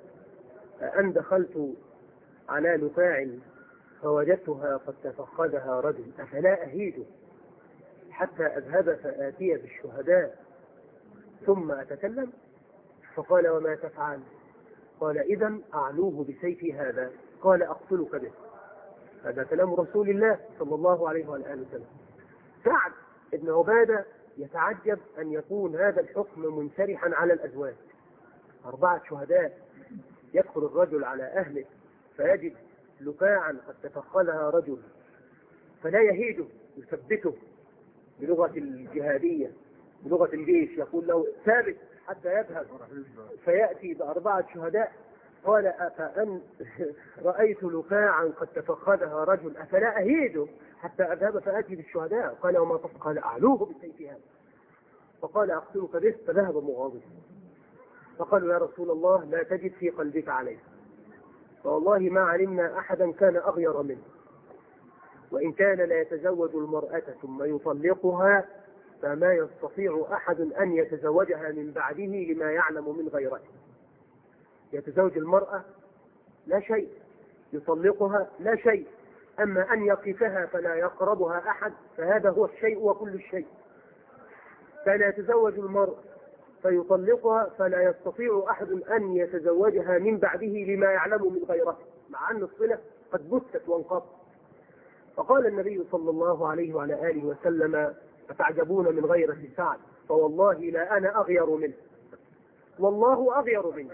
A: أن دخلت على لقاع فوجدتها قد تفخذها رجل أفلا أهيده حتى أذهب فآتي بالشهداء ثم أتكلم؟ فقال: وما تفعل؟ قال: إذن أعلوه بسيفي هذا. قال: أقتلك به. هذا كلام رسول الله صلى الله عليه وآله وسلم. سعد بن عبادة يتعجب أن يكون هذا الحكم منشرحا على الأزواج. أربعة شهداء يدخل الرجل على أهله فيجد لقاعا قد تفخذها رجل فلا يهيده، يثبته بلغة الجهادية بلغة الجيش، يقول له ثابت حتى يذهب فيأتي بأربعة شهداء. قال: أفأن رأيت لقاعا قد تفخذها رجل أفلا أهيده حتى أذهب فآتي بالشهداء؟ قال: وما تفعل؟ قال: أعلوه بالسيف هذا. فقال: أقتلك به. فذهب مغاضبا. فقالوا: يا رسول الله، لا تجد في قلبك عليه، فوالله ما علمنا أحدا كان أغير منه، وإن كان لا يتزوج المرأة ثم يطلقها فما يستطيع أحد أن يتزوجها من بعده لما يعلم من غيرته. يتزوج المرأة لا شيء، يطلقها لا شيء، أما أن يقفها فلا يقربها أحد فهذا هو الشيء وكل الشيء. كان يتزوج المرأة فيطلقها فلا يستطيع أحد أن يتزوجها من بعده لما يعلم من غيرته، مع أن الصلة قد بثت وانقطعت. فقال النبي صلى الله عليه وعلى آله وسلم: أتعجبون من غيرة سعد؟ فوالله لا أنا أغير منه، والله أغير منه.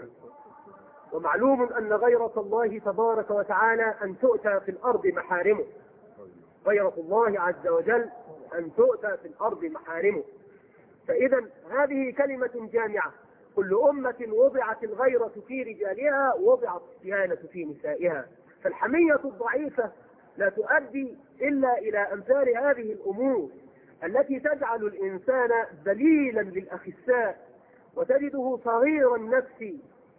A: ومعلوم أن غيرة الله تبارك وتعالى أن تؤتى في الأرض محارمه. غيرة الله عز وجل أن تؤتى في الأرض محارمه. فإذا هذه كلمة جامعة: كل أمة وضعت الغيرة في رجالها وضعت الصيانة في نسائها. فالحمية الضعيفة لا تؤدي إلا إلى أمثال هذه الأمور التي تجعل الإنسان ذليلا للأخساء، وتجده صغير النفس،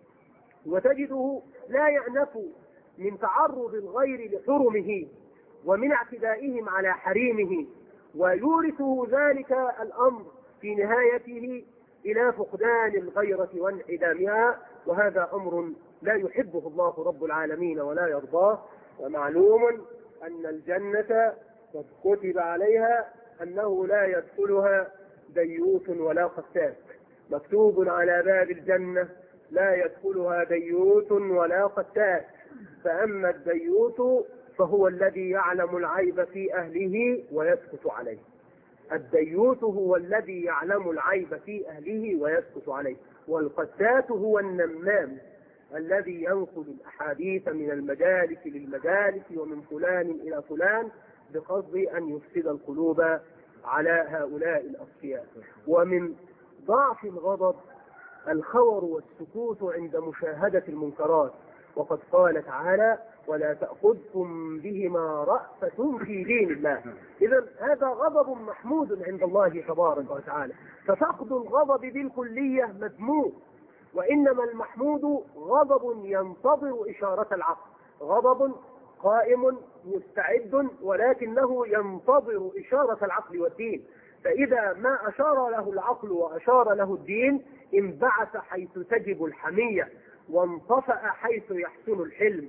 A: وتجده لا يأنف من تعرض الغير لحرمه ومن اعتدائهم على حريمه، ويورثه ذلك الأمر في نهايته إلى فقدان الغيرة وانعدامها، وهذا أمر لا يحبه الله رب العالمين ولا يرضاه. ومعلوم أن الجنة قد كتب عليها أنه لا يدخلها ديوث ولا قتات، مكتوب على باب الجنة لا يدخلها ديوث ولا قتات. فأما الديوث فهو الذي يعلم العيب في أهله ويسكت عليه. الديوث هو الذي يعلم العيب في أهله ويسكت عليه، والقتات هو النمام الذي ينقل الأحاديث من المجالس للمجالس ومن فلان إلى فلان بقصد أن يفسد القلوب على هؤلاء الأصفياء. ومن ضعف الغضب الخور والسكوت عند مشاهدة المنكرات، وقد قال تعالى: ولا تأخذكم بهما رأفة في دين الله. إذا هذا غضب محمود عند الله تبارك وتعالى. ففقد الغضب بالكلية مذموم، وإنما المحمود غضب ينتظر إشارة العقل، غضب قائم مستعد ولكنه ينتظر إشارة العقل والدين. فإذا ما أشار له العقل وأشار له الدين انبعث حيث تجب الحمية، وانطفأ حيث يحسن الحلم.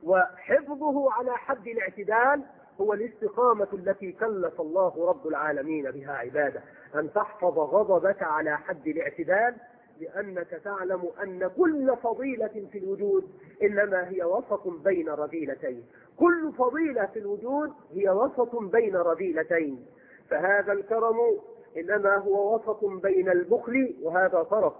A: وحفظه على حد الاعتدال هو الاستقامة التي كلف الله رب العالمين بها عباده، أن تحفظ غضبك على حد الاعتدال، لأنك تعلم أن كل فضيلة في الوجود إنما هي وسط بين رذيلتين. كل فضيلة في الوجود هي وسط بين رذيلتين. فهذا الكرم إنما هو وسط بين البخل وهذا طرف،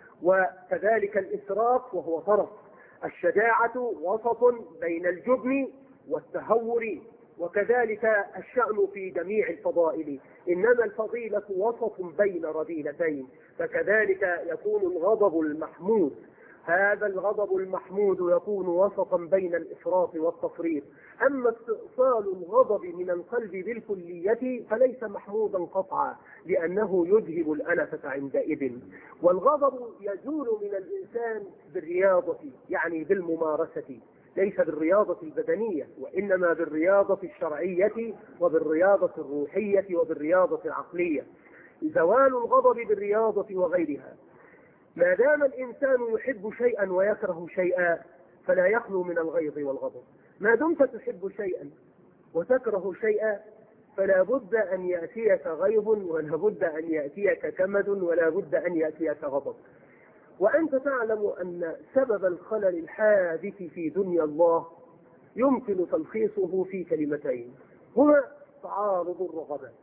A: وكذلك الإسراف وهو طرف. الشجاعة وسط بين الجبن والتهور، وكذلك الشأن في جميع الفضائل، إنما الفضيلة وسط بين رذيلتين. فكذلك يكون الغضب المحمود، هذا الغضب المحمود يكون وسطا بين الإفراط والتفريط. أما استئصال الغضب من القلب بالكلية فليس محمودا قطعا، لأنه يذهب الأنفة عندئذ. والغضب يزول من الإنسان بالرياضة، يعني بالممارسة، ليس بالرياضة البدنية، وإنما بالرياضة الشرعية وبالرياضة الروحية وبالرياضة العقلية. زوال الغضب بالرياضة وغيرها. ما دام الإنسان يحب شيئا ويكره شيئا فلا يخلو من الغيظ والغضب. ما دمت تحب شيئا وتكره شيئا فلا بد أن يأتيك غيظ، ولا بد أن يأتيك كمد، ولا بد أن يأتيك غضب. وأنت تعلم أن سبب الخلل الحادث في دنيا الله يمكن تلخيصه في كلمتين، هما تعارض الرغبات.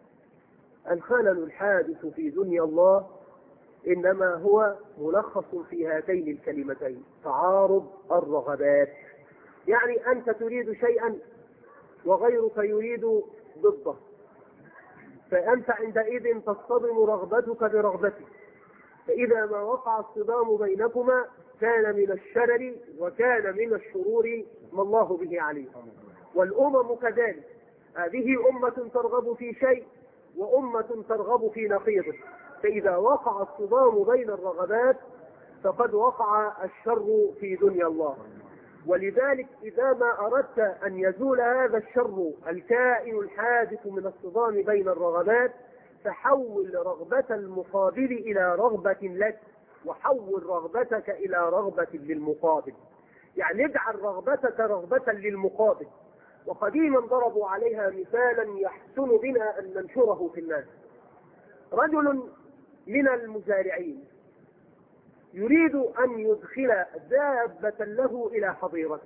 A: الخلل الحادث في دنيا الله إنما هو ملخص في هاتين الكلمتين: تعارض الرغبات. يعني أنت تريد شيئا وغيرك يريد ضده، فأنت عندئذ تصطدم رغبتك برغبتك، فإذا ما وقع الصدام بينكما كان من الشرر وكان من الشرور ما الله به عليم. والأمم كذلك، هذه أمة ترغب في شيء وأمة ترغب في نقيضه، فإذا وقع الصدام بين الرغبات فقد وقع الشر في دنيا الله. ولذلك إذا ما أردت أن يزول هذا الشر الكائن الحادث من الصدام بين الرغبات فحول رغبة المقابل إلى رغبة لك، وحول رغبتك إلى رغبة للمقابل. يعني اجعل رغبتك رغبة للمقابل. وقديما ضربوا عليها مثالا يحسن بنا أن ننشره في الناس. رجل من المزارعين يريد أن يدخل دابة له إلى حظيرته،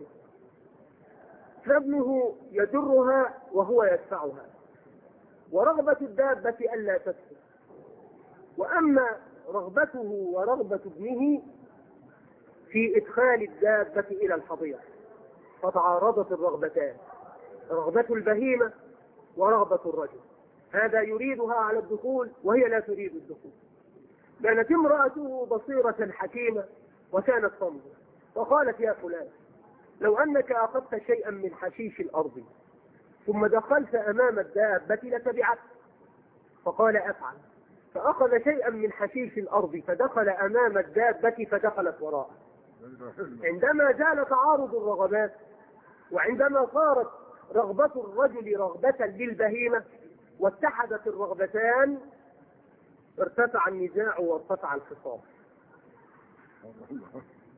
A: فابنه يجرها وهو يدفعها، ورغبة الدابة ألا تسكت، وأما رغبته ورغبة ابنه في إدخال الدابة إلى الحظيرة، فتعارضت الرغبتان، رغبة البهيمة ورغبة الرجل. هذا يريدها على الدخول وهي لا تريد الدخول. كانت امرأته بصيرة حكيمة وكانت تنظر، وقالت: يا فلان، لو أنك أخذت شيئا من حشيش الأرض ثم دخلت أمام الدابة لتبعت. فقال: أفعل. فأخذ شيئا من حشيش الأرض فدخل أمام الدابة فدخلت وراءه. عندما جال تعارض الرغبات، وعندما صارت رغبة الرجل رغبة للبهيمة واتحدت الرغبتان ارتفع النزاع وارتفع الخصام.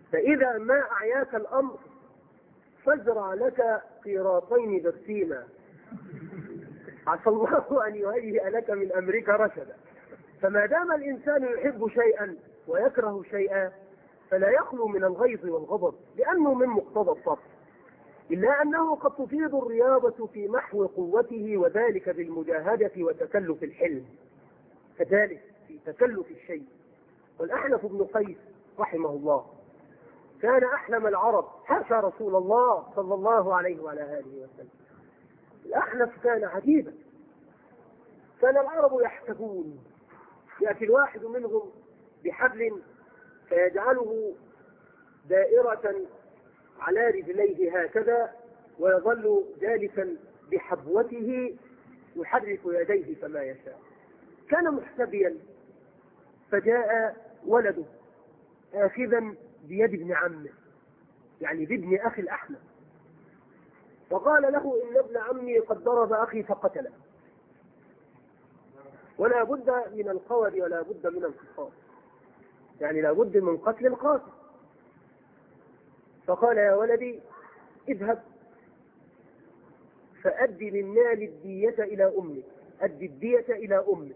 A: فإذا ما أعياك الأمر فازرع لك قيراطين برسيما، عسى الله أن يهيئ لك من أمرك رشدا. فما دام الإنسان يحب شيئا ويكره شيئا فلا يخلو من الغيظ والغضب، لأنه من مقتضى الطبع، إلا أنه قد تفيض الرياضة في محو قوته، وذلك بالمجاهدة وتكلف الحلم، كذلك في تكلف الشيء. والأحنف بن قيس رحمه الله كان أحلم العرب، حاشا رسول الله صلى الله عليه وعلى آله وسلم. الأحنف كان عجيبا، كان العرب يحسبون، يأتي الواحد منهم بحبل فيجعله دائرة على رجليه هكذا، ويظل جالسا بحبوته يحرك يديه كما يشاء. كان محتبيا، فجاء ولده آخذا بيد ابن عمه، يعني بابن أخي الأحمد، وقال له إن ابن عمي قد ضرب أخي فقتله، ولا بد من القول ولا بد من القصاص، يعني لا بد من قتل القاتل. فقال يا ولدي اذهب فأدي للمال الدية إلى أمك، أدي الدية إلى أمك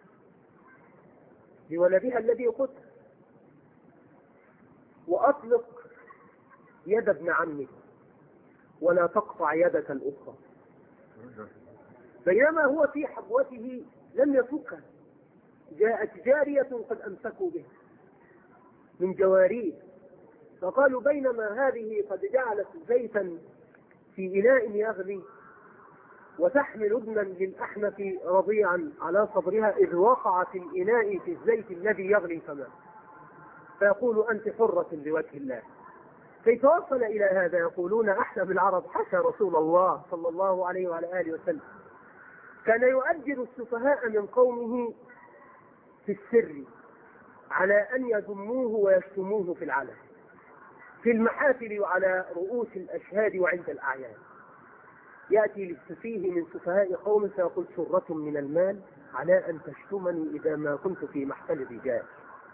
A: لولدها الذي قتل، وأطلق يد ابن عمك ولا تقطع يدك الأخرى. بينما هو في حبوته لم يفكها، جاءت جارية قد أمسكوا به من جواريه، فقالوا بينما هذه قد جعلت زيتا في إناء يغلي وتحمل ابنا للأحنف رضيعا على صدرها، إذ وقع في الإناء في الزيت الذي يغلي فمات، فيقول أنت حرة لوجه الله. كيف وصل إلى هذا؟ يقولون أحلم العرب، حاشا رسول الله صلى الله عليه وعلى آله وسلم كان يؤجر السفهاء من قومه في السر على أن يذموه ويشتموه في العلن، في المحافل وعلى رؤوس الأشهاد وعند الأعيان. يأتي للسفيه من سفهاء قوم فيقول سرة من المال على أن تشتمني إذا ما كنت في محفل الرجال.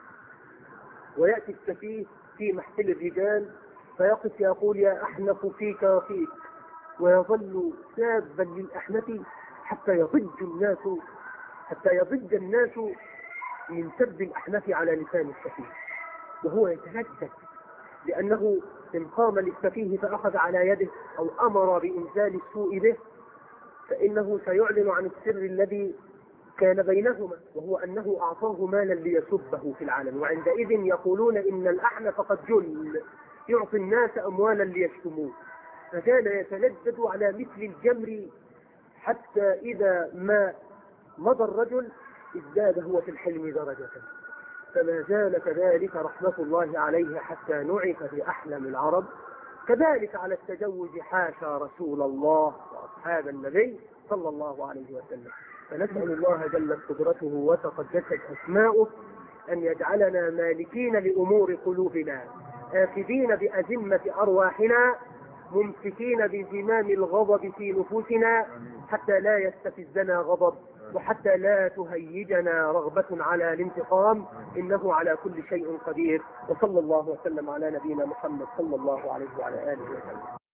A: ويأتي السفيه في محفل الرجال فيقف يقول يا أحنف فيك وفيك، ويظل سابا للأحنف حتى يضج الناس حتى يضج الناس من سب الأحنف على لسان السفيه، وهو يتهدد لأنه إن قام للسفيه فأخذ على يده أو أمر بإنزال السوء به فإنه سيعلن عن السر الذي كان بينهما، وهو أنه أعطاه مالا ليسبه في العالم. وعندئذ يقولون إن الأحنف قد جل يعطي الناس أموالا ليشتموه، فكان يتلذذ على مثل الجمر، حتى إذا ما مضى الرجل ازداد هو في الحلم درجة. فما زال كذلك رحمة الله عليه حتى نعف بأحلم العرب. كذلك على التجوز حاشا رسول الله وأصحاب النبي صلى الله عليه وسلم. فنسأل الله جلت قدرته وتقدست أسماؤه أن يجعلنا مالكين لأمور قلوبنا، آخذين بأزمة أرواحنا، ممسكين بزمام الغضب في نفوسنا، حتى لا يستفزنا غضب، وحتى لا تهيجنا رغبة على الانتقام، إنه على كل شيء قدير. وصلى الله وسلم على نبينا محمد صلى الله عليه وعلى آله وسلم.